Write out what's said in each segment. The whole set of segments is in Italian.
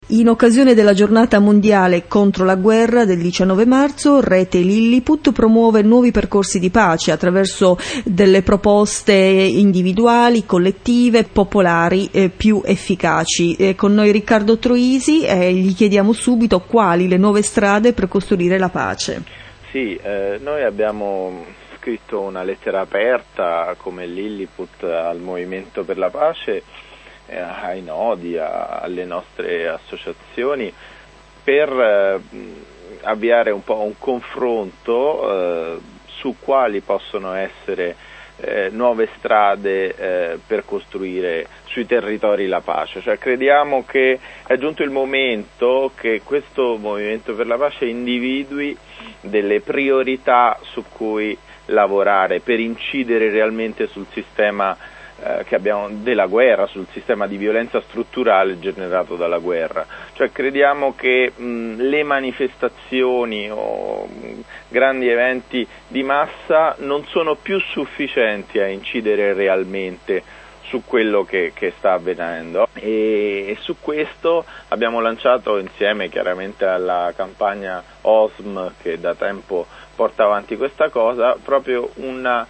In occasione della giornata mondiale contro la guerra del 19 marzo, Rete Lilliput promuove nuovi percorsi di pace attraverso delle proposte individuali, collettive, popolari più efficaci. Con noi Riccardo Troisi, gli chiediamo subito quali le nuove strade per costruire la pace. Sì, noi abbiamo scritto una lettera aperta come Lilliput al Movimento per la Pace, ai nodi, alle nostre associazioni, per avviare un po' un confronto su quali possono essere nuove strade per costruire sui territori la pace. Cioè, crediamo che è giunto il momento che questo Movimento per la Pace individui delle priorità su cui lavorare per incidere realmente sul sistema che abbiamo della guerra, sul sistema di violenza strutturale generato dalla guerra. Cioè, crediamo che le manifestazioni o grandi eventi di massa non sono più sufficienti a incidere realmente su quello che sta avvenendo, e su questo abbiamo lanciato, insieme chiaramente alla campagna OSM che da tempo porta avanti questa cosa, proprio una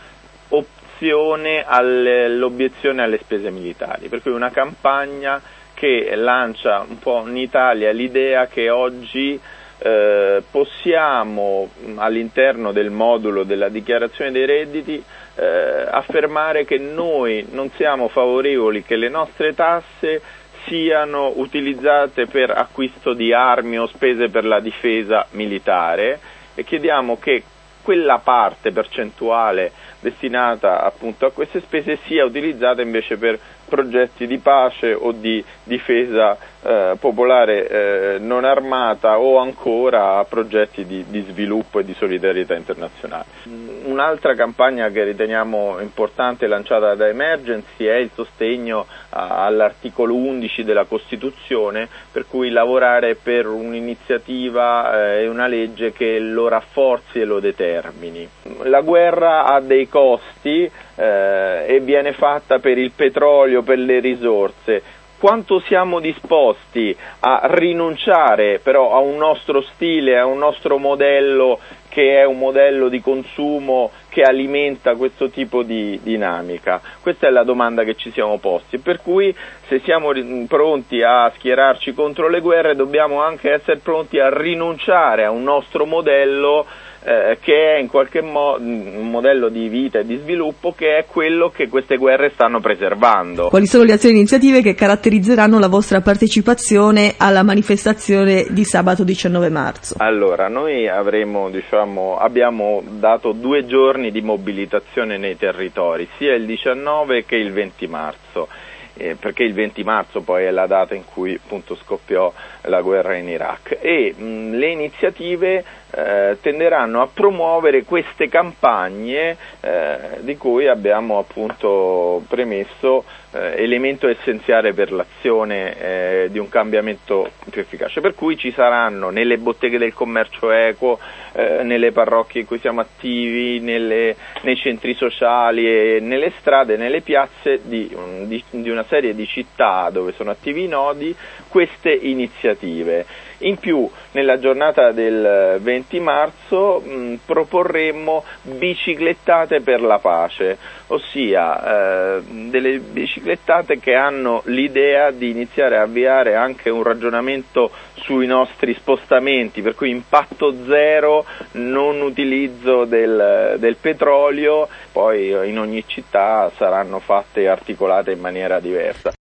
all'obiezione alle spese militari, per cui una campagna che lancia un po' in Italia l'idea che oggi possiamo, all'interno del modulo della dichiarazione dei redditi, affermare che noi non siamo favorevoli che le nostre tasse siano utilizzate per acquisto di armi o spese per la difesa militare, e chiediamo che quella parte percentuale destinata appunto a queste spese sia utilizzata invece per progetti di pace o di difesa popolare non armata, o ancora a progetti di sviluppo e di solidarietà internazionale. Un'altra campagna che riteniamo importante lanciata da Emergency è il sostegno all'articolo 11 della Costituzione, per cui lavorare per un'iniziativa e una legge che lo rafforzi e lo determini. La guerra ha dei costi e viene fatta per il petrolio, per le risorse. Quanto siamo disposti a rinunciare però a un nostro stile, a un nostro modello che è un modello di consumo che alimenta questo tipo di dinamica? Questa è la domanda che ci siamo posti, per cui se siamo pronti a schierarci contro le guerre dobbiamo anche essere pronti a rinunciare a un nostro modello che è in qualche modo un modello di vita e di sviluppo, che è quello che queste guerre stanno preservando. Quali sono le azioni e iniziative che caratterizzeranno la vostra partecipazione alla manifestazione di sabato 19 marzo? Allora, noi abbiamo dato 2 giorni di mobilitazione nei territori, sia il 19 che il 20 marzo. Perché il 20 marzo poi è la data in cui appunto scoppiò la guerra in Iraq, e le iniziative tenderanno a promuovere queste campagne di cui abbiamo appunto premesso elemento essenziale per l'azione di un cambiamento più efficace, per cui ci saranno nelle botteghe del commercio equo, nelle parrocchie in cui siamo attivi, nei centri sociali e nelle strade, nelle piazze di una serie di città dove sono attivi i nodi, queste iniziative. In più, nella giornata del 20 marzo proporremmo biciclettate per la pace, ossia delle biciclettate che hanno l'idea di iniziare a avviare anche un ragionamento sui nostri spostamenti, per cui impatto zero, non utilizzo del petrolio. Poi in ogni città saranno fatte e articolate in maniera diversa.